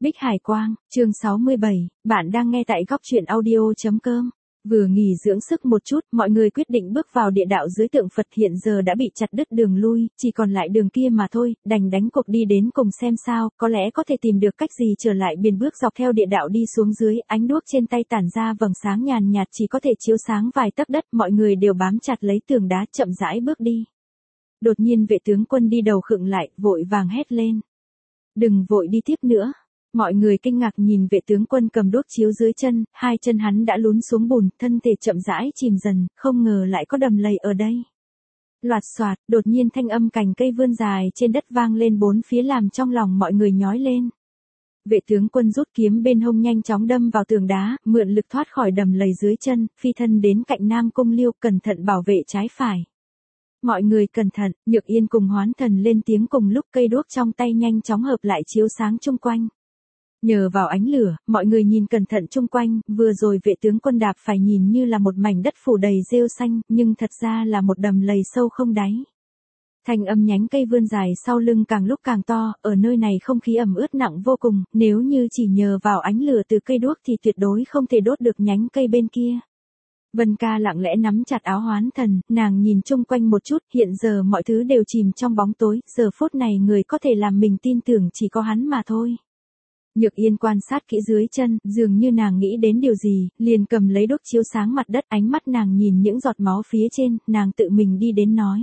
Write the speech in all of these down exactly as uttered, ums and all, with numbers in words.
Bích Hải Quang, chương sáu mươi bảy, bạn đang nghe tại góc truyện audio.com. Vừa nghỉ dưỡng sức một chút, mọi người quyết định bước vào địa đạo dưới tượng Phật hiện giờ đã bị chặt đứt đường lui, chỉ còn lại đường kia mà thôi, đành đánh cuộc đi đến cùng xem sao, có lẽ có thể tìm được cách gì trở lại biên bước dọc theo địa đạo đi xuống dưới, ánh đuốc trên tay tản ra vầng sáng nhàn nhạt chỉ có thể chiếu sáng vài tấc đất, mọi người đều bám chặt lấy tường đá chậm rãi bước đi. Đột nhiên vệ tướng quân đi đầu khựng lại, vội vàng hét lên. Đừng vội đi tiếp nữa. Mọi người kinh ngạc nhìn vệ tướng quân cầm đuốc chiếu dưới chân, hai chân hắn đã lún xuống bùn, thân thể chậm rãi chìm dần, không ngờ lại có đầm lầy ở đây. Loạt xoạt, đột nhiên thanh âm cành cây vươn dài trên đất vang lên bốn phía làm trong lòng mọi người nhói lên. Vệ tướng quân rút kiếm bên hông nhanh chóng đâm vào tường đá, mượn lực thoát khỏi đầm lầy dưới chân, phi thân đến cạnh Nam Cung Liêu, cẩn thận bảo vệ trái phải. Mọi người cẩn thận, Nhược Yên cùng Hoán Thần lên tiếng cùng lúc, cây đuốc trong tay nhanh chóng hợp lại chiếu sáng chung quanh. Nhờ vào ánh lửa, mọi người nhìn cẩn thận chung quanh, vừa rồi vệ tướng quân đạp phải nhìn như là một mảnh đất phủ đầy rêu xanh, nhưng thật ra là một đầm lầy sâu không đáy. Thanh âm nhánh cây vươn dài sau lưng càng lúc càng to, ở nơi này không khí ẩm ướt nặng vô cùng, nếu như chỉ nhờ vào ánh lửa từ cây đuốc thì tuyệt đối không thể đốt được nhánh cây bên kia. Vân Ca lặng lẽ nắm chặt áo Hoán Thần, nàng nhìn chung quanh một chút, hiện giờ mọi thứ đều chìm trong bóng tối, giờ phút này người có thể làm mình tin tưởng chỉ có hắn mà thôi. Nhược Yên quan sát kỹ dưới chân, dường như nàng nghĩ đến điều gì, liền cầm lấy đuốc chiếu sáng mặt đất, ánh mắt nàng nhìn những giọt máu phía trên, nàng tự mình đi đến nói.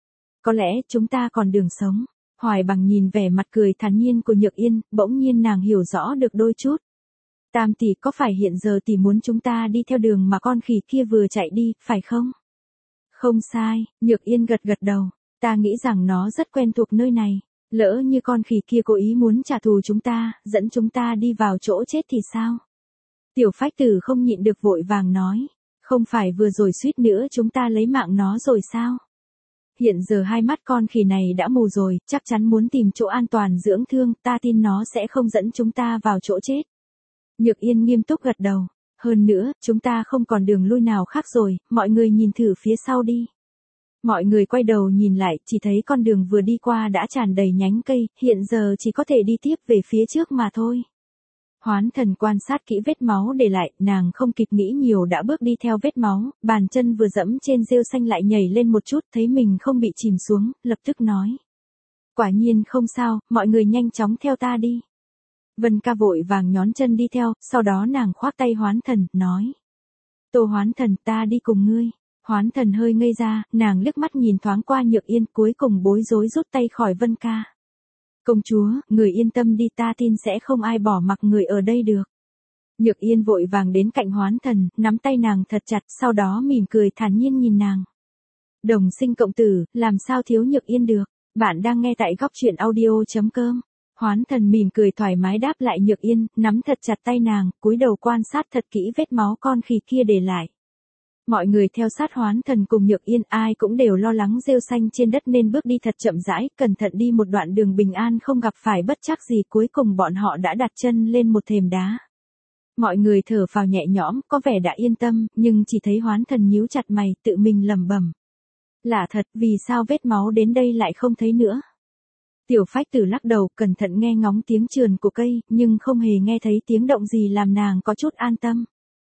Có lẽ chúng ta còn đường sống. Hoài Bằng nhìn vẻ mặt cười thản nhiên của Nhược Yên, bỗng nhiên nàng hiểu rõ được đôi chút. Tam tỷ, có phải hiện giờ tỷ muốn chúng ta đi theo đường mà con khỉ kia vừa chạy đi, phải không? Không sai, Nhược Yên gật gật đầu, ta nghĩ rằng nó rất quen thuộc nơi này. Lỡ như con khỉ kia cố ý muốn trả thù chúng ta, dẫn chúng ta đi vào chỗ chết thì sao? Tiểu Phách Tử không nhịn được vội vàng nói, không phải vừa rồi suýt nữa chúng ta lấy mạng nó rồi sao? Hiện giờ hai mắt con khỉ này đã mù rồi, chắc chắn muốn tìm chỗ an toàn dưỡng thương, ta tin nó sẽ không dẫn chúng ta vào chỗ chết. Nhược Yên nghiêm túc gật đầu, hơn nữa, chúng ta không còn đường lui nào khác rồi, mọi người nhìn thử phía sau đi. Mọi người quay đầu nhìn lại, chỉ thấy con đường vừa đi qua đã tràn đầy nhánh cây, hiện giờ chỉ có thể đi tiếp về phía trước mà thôi. Hoán Thần quan sát kỹ vết máu để lại, nàng không kịp nghĩ nhiều đã bước đi theo vết máu, bàn chân vừa dẫm trên rêu xanh lại nhảy lên một chút, thấy mình không bị chìm xuống, lập tức nói. Quả nhiên không sao, mọi người nhanh chóng theo ta đi. Vân Ca vội vàng nhón chân đi theo, sau đó nàng khoác tay Hoán Thần, nói. Tô Hoán Thần, ta đi cùng ngươi. Hoán Thần hơi ngây ra, nàng liếc mắt nhìn thoáng qua Nhược Yên, cuối cùng bối rối rút tay khỏi Vân Ca. Công chúa, người yên tâm đi, ta tin sẽ không ai bỏ mặc người ở đây được. Nhược Yên vội vàng đến cạnh Hoán Thần, nắm tay nàng thật chặt, sau đó mỉm cười thản nhiên nhìn nàng. Đồng sinh cộng tử, làm sao thiếu Nhược Yên được, bạn đang nghe tại góc truyện audio.com. Hoán Thần mỉm cười thoải mái đáp lại Nhược Yên, nắm thật chặt tay nàng, cúi đầu quan sát thật kỹ vết máu con khỉ kia để lại. Mọi người theo sát Hoán Thần cùng Nhược Yên, ai cũng đều lo lắng rêu xanh trên đất nên bước đi thật chậm rãi, cẩn thận đi một đoạn đường bình an không gặp phải bất trắc gì, cuối cùng bọn họ đã đặt chân lên một thềm đá. Mọi người thở phào nhẹ nhõm, có vẻ đã yên tâm, nhưng chỉ thấy Hoán Thần nhíu chặt mày, tự mình lẩm bẩm. Lạ thật, vì sao vết máu đến đây lại không thấy nữa? Tiểu Phách Tử lắc đầu, cẩn thận nghe ngóng tiếng trườn của cây, nhưng không hề nghe thấy tiếng động gì làm nàng có chút an tâm.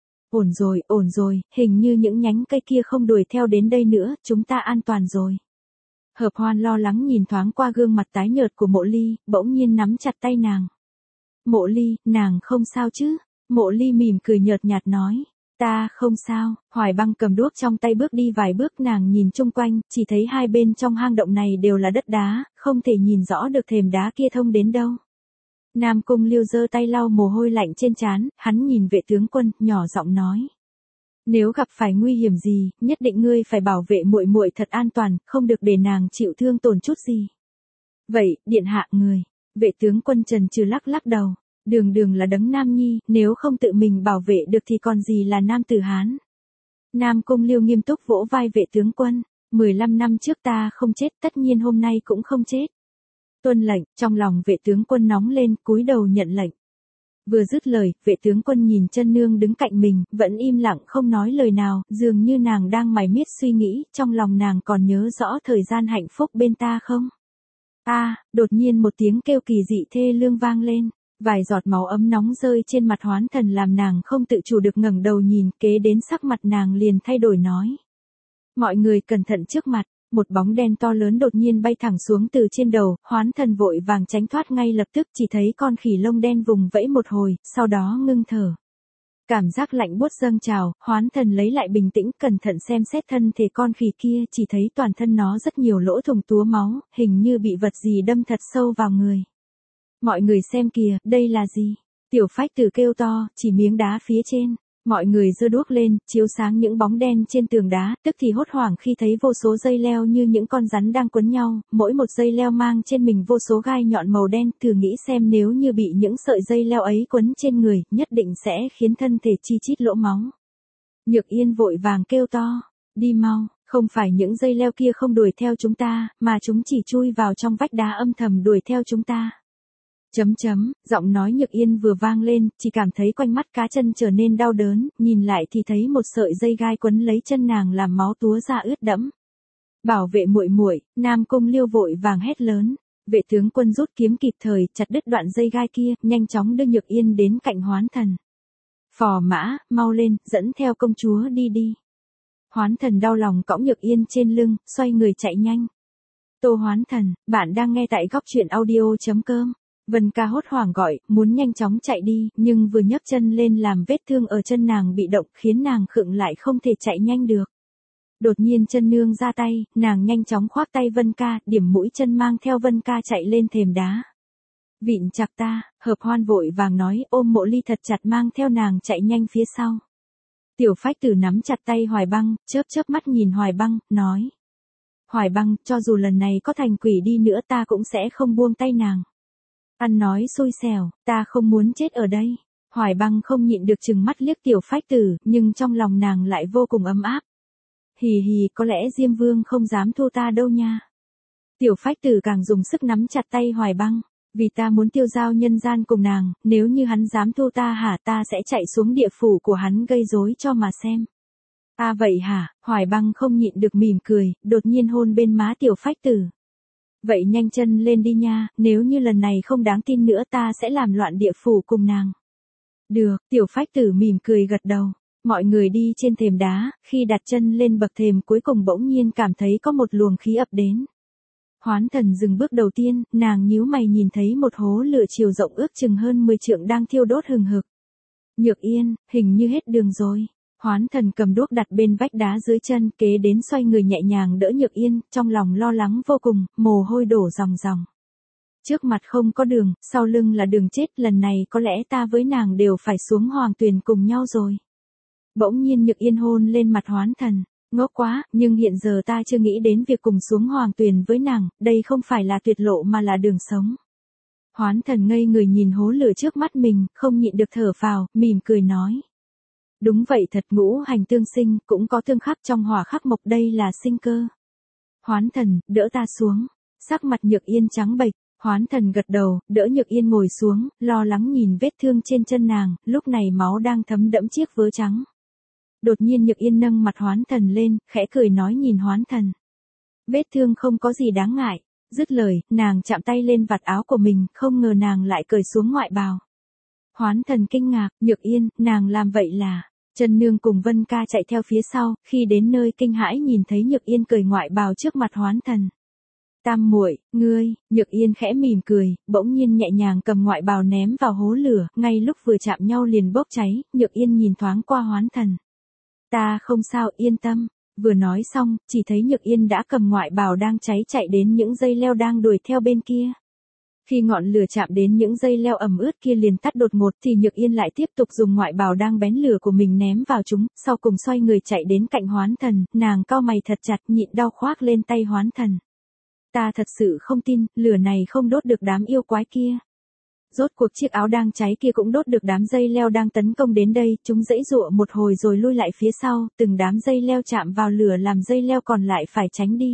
Ổn rồi, ổn rồi, hình như những nhánh cây kia không đuổi theo đến đây nữa, chúng ta an toàn rồi. Hợp Hoan lo lắng nhìn thoáng qua gương mặt tái nhợt của Mộ Ly, bỗng nhiên nắm chặt tay nàng. Mộ Ly, nàng không sao chứ? Mộ Ly mỉm cười nhợt nhạt nói. Ta không sao. Hoài Băng cầm đuốc trong tay bước đi vài bước, nàng nhìn chung quanh, chỉ thấy hai bên trong hang động này đều là đất đá, không thể nhìn rõ được thềm đá kia thông đến đâu. Nam Cung Liêu giơ tay lau mồ hôi lạnh trên trán, hắn nhìn vệ tướng quân, nhỏ giọng nói. Nếu gặp phải nguy hiểm gì, nhất định ngươi phải bảo vệ muội muội thật an toàn, không được để nàng chịu thương tổn chút gì. Vậy, điện hạ người. Vệ tướng quân trần trừ lắc lắc đầu. Đường đường là đấng nam nhi, nếu không tự mình bảo vệ được thì còn gì là nam tử Hán. Nam Cung Liêu nghiêm túc vỗ vai vệ tướng quân. mười lăm năm trước ta không chết, tất nhiên hôm nay cũng không chết. Tuân lệnh, trong lòng vệ tướng quân nóng lên, cúi đầu nhận lệnh. Vừa dứt lời, vệ tướng quân nhìn chân nương đứng cạnh mình, vẫn im lặng không nói lời nào, dường như nàng đang mải miết suy nghĩ, trong lòng nàng còn nhớ rõ thời gian hạnh phúc bên ta không? A, à, đột nhiên một tiếng kêu kỳ dị thê lương vang lên. Vài giọt máu ấm nóng rơi trên mặt Hoán Thần làm nàng không tự chủ được ngẩng đầu nhìn, kế đến sắc mặt nàng liền thay đổi nói. Mọi người cẩn thận, trước mặt, một bóng đen to lớn đột nhiên bay thẳng xuống từ trên đầu, Hoán Thần vội vàng tránh thoát ngay lập tức, chỉ thấy con khỉ lông đen vùng vẫy một hồi, sau đó ngưng thở. Cảm giác lạnh buốt dâng trào, Hoán Thần lấy lại bình tĩnh, cẩn thận xem xét thân thể con khỉ kia, chỉ thấy toàn thân nó rất nhiều lỗ thủng túa máu, hình như bị vật gì đâm thật sâu vào người. Mọi người xem kìa, đây là gì? Tiểu Phách Tử kêu to, chỉ miếng đá phía trên. Mọi người giơ đuốc lên, chiếu sáng những bóng đen trên tường đá, tức thì hốt hoảng khi thấy vô số dây leo như những con rắn đang quấn nhau, mỗi một dây leo mang trên mình vô số gai nhọn màu đen, thử nghĩ xem nếu như bị những sợi dây leo ấy quấn trên người, nhất định sẽ khiến thân thể chi chít lỗ máu. Nhược Yên vội vàng kêu to, đi mau, không phải những dây leo kia không đuổi theo chúng ta, mà chúng chỉ chui vào trong vách đá âm thầm đuổi theo chúng ta. Chấm chấm, giọng nói Nhược Yên vừa vang lên, chỉ cảm thấy quanh mắt cá chân trở nên đau đớn, nhìn lại thì thấy một sợi dây gai quấn lấy chân nàng làm máu túa ra ướt đẫm. Bảo vệ muội muội, Nam Cung Liêu vội vàng hét lớn. Vệ tướng quân rút kiếm kịp thời, chặt đứt đoạn dây gai kia, nhanh chóng đưa Nhược Yên đến cạnh Hoán Thần. Phò mã, mau lên, dẫn theo công chúa đi đi. Hoán Thần đau lòng cõng Nhược Yên trên lưng, xoay người chạy nhanh. Tô Hoán Thần, bạn đang nghe tại góc truyện audio chấm com. Vân Ca hốt hoảng gọi, muốn nhanh chóng chạy đi, nhưng vừa nhấc chân lên làm vết thương ở chân nàng bị động, khiến nàng khựng lại không thể chạy nhanh được. Đột nhiên chân nương ra tay, nàng nhanh chóng khoác tay Vân Ca, điểm mũi chân mang theo Vân Ca chạy lên thềm đá. Vịn chặt ta, Hợp Hoan vội vàng nói, ôm Mộ Ly thật chặt mang theo nàng chạy nhanh phía sau. Tiểu Phách Tử nắm chặt tay Hoài Băng, chớp chớp mắt nhìn Hoài Băng, nói. Hoài Băng, cho dù lần này có thành quỷ đi nữa ta cũng sẽ không buông tay nàng. Ăn nói xui xẻo, ta không muốn chết ở đây. Hoài Băng không nhịn được trừng mắt liếc Tiểu Phách Tử, nhưng trong lòng nàng lại vô cùng ấm áp. Hì hì, có lẽ Diêm Vương không dám thua ta đâu nha. Tiểu Phách Tử càng dùng sức nắm chặt tay Hoài Băng, vì ta muốn tiêu giao nhân gian cùng nàng, nếu như hắn dám thua ta hả, ta sẽ chạy xuống địa phủ của hắn gây rối cho mà xem. À vậy hả? Hoài Băng không nhịn được mỉm cười, đột nhiên hôn bên má Tiểu Phách Tử. Vậy nhanh chân lên đi nha, nếu như lần này không đáng tin nữa ta sẽ làm loạn địa phủ cùng nàng. Được, Tiểu Phách Tử mỉm cười gật đầu. Mọi người đi trên thềm đá, khi đặt chân lên bậc thềm cuối cùng bỗng nhiên cảm thấy có một luồng khí ập đến. Hoán Thần dừng bước đầu tiên, nàng nhíu mày nhìn thấy một hố lửa chiều rộng ước chừng hơn mười trượng đang thiêu đốt hừng hực. Nhược Yên, hình như hết đường rồi. Hoán Thần cầm đuốc đặt bên vách đá dưới chân, kế đến xoay người nhẹ nhàng đỡ Nhược Yên, trong lòng lo lắng vô cùng, mồ hôi đổ ròng ròng. Trước mặt không có đường, sau lưng là đường chết, lần này có lẽ ta với nàng đều phải xuống hoàng tuyền cùng nhau rồi. Bỗng nhiên Nhược Yên hôn lên mặt Hoán Thần, ngốc quá, nhưng hiện giờ ta chưa nghĩ đến việc cùng xuống hoàng tuyền với nàng, đây không phải là tuyệt lộ mà là đường sống. Hoán Thần ngây người nhìn hố lửa trước mắt mình, không nhịn được thở phào, mỉm cười nói. Đúng vậy thật, ngũ hành tương sinh, cũng có tương khắc trong hỏa khắc mộc, đây là sinh cơ. Hoán Thần, đỡ ta xuống. Sắc mặt Nhược Yên trắng bệch, Hoán Thần gật đầu, đỡ Nhược Yên ngồi xuống, lo lắng nhìn vết thương trên chân nàng, lúc này máu đang thấm đẫm chiếc vớ trắng. Đột nhiên Nhược Yên nâng mặt Hoán Thần lên, khẽ cười nói nhìn Hoán Thần. Vết thương không có gì đáng ngại. Dứt lời, nàng chạm tay lên vạt áo của mình, không ngờ nàng lại cởi xuống ngoại bào. Hoán Thần kinh ngạc, Nhược Yên, nàng làm vậy là... Trần Nương cùng Vân Ca chạy theo phía sau, khi đến nơi kinh hãi nhìn thấy Nhược Yên cởi ngoại bào trước mặt Hoán Thần. Tam muội, ngươi, Nhược Yên khẽ mỉm cười, bỗng nhiên nhẹ nhàng cầm ngoại bào ném vào hố lửa, ngay lúc vừa chạm nhau liền bốc cháy, Nhược Yên nhìn thoáng qua Hoán Thần. Ta không sao, yên tâm. Vừa nói xong, chỉ thấy Nhược Yên đã cầm ngoại bào đang cháy chạy đến những dây leo đang đuổi theo bên kia. Khi ngọn lửa chạm đến những dây leo ẩm ướt kia liền tắt đột ngột thì Nhược Yên lại tiếp tục dùng ngoại bào đang bén lửa của mình ném vào chúng, sau cùng xoay người chạy đến cạnh Hoán Thần, nàng cau mày thật chặt nhịn đau khoác lên tay Hoán Thần. Ta thật sự không tin, lửa này không đốt được đám yêu quái kia. Rốt cuộc chiếc áo đang cháy kia cũng đốt được đám dây leo đang tấn công đến đây, chúng giãy giụa một hồi rồi lui lại phía sau, từng đám dây leo chạm vào lửa làm dây leo còn lại phải tránh đi.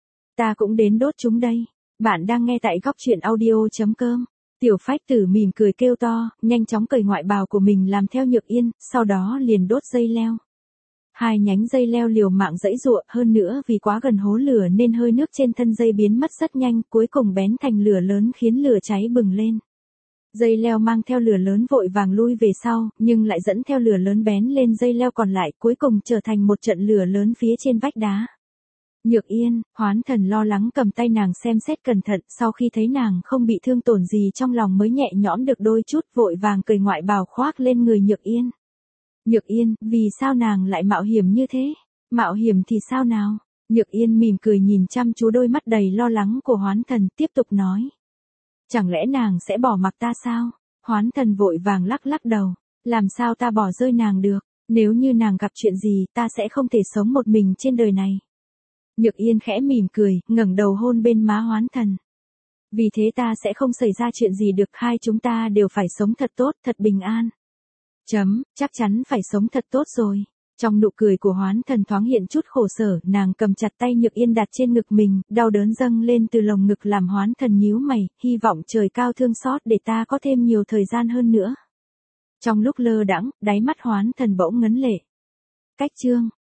Ta cũng đến đốt chúng đây. Bạn đang nghe tại góc truyện audio chấm com. Tiểu Phách Tử mỉm cười kêu to, nhanh chóng cởi ngoại bào của mình làm theo Nhược Yên, sau đó liền đốt dây leo. Hai nhánh dây leo liều mạng giãy giụa, hơn nữa vì quá gần hố lửa nên hơi nước trên thân dây biến mất rất nhanh, cuối cùng bén thành lửa lớn khiến lửa cháy bừng lên. Dây leo mang theo lửa lớn vội vàng lui về sau, nhưng lại dẫn theo lửa lớn bén lên dây leo còn lại, cuối cùng trở thành một trận lửa lớn phía trên vách đá. Nhược Yên, Hoán Thần lo lắng cầm tay nàng xem xét cẩn thận, sau khi thấy nàng không bị thương tổn gì trong lòng mới nhẹ nhõm được đôi chút, vội vàng cởi ngoại bào khoác lên người Nhược Yên. Nhược Yên, vì sao nàng lại mạo hiểm như thế? Mạo hiểm thì sao nào? Nhược Yên mỉm cười nhìn chăm chú đôi mắt đầy lo lắng của Hoán Thần, tiếp tục nói. Chẳng lẽ nàng sẽ bỏ mặc ta sao? Hoán Thần vội vàng lắc lắc đầu. Làm sao ta bỏ rơi nàng được? Nếu như nàng gặp chuyện gì, ta sẽ không thể sống một mình trên đời này. Nhược Yên khẽ mỉm cười, ngẩng đầu hôn bên má Hoán Thần. Vì thế ta sẽ không xảy ra chuyện gì được, hai chúng ta đều phải sống thật tốt, thật bình an. Chấm, chắc chắn phải sống thật tốt rồi. Trong nụ cười của Hoán Thần thoáng hiện chút khổ sở, nàng cầm chặt tay Nhược Yên đặt trên ngực mình, đau đớn dâng lên từ lồng ngực làm Hoán Thần nhíu mày, hy vọng trời cao thương xót để ta có thêm nhiều thời gian hơn nữa. Trong lúc lơ đãng, đáy mắt Hoán Thần bỗng ngấn lệ. Cách chương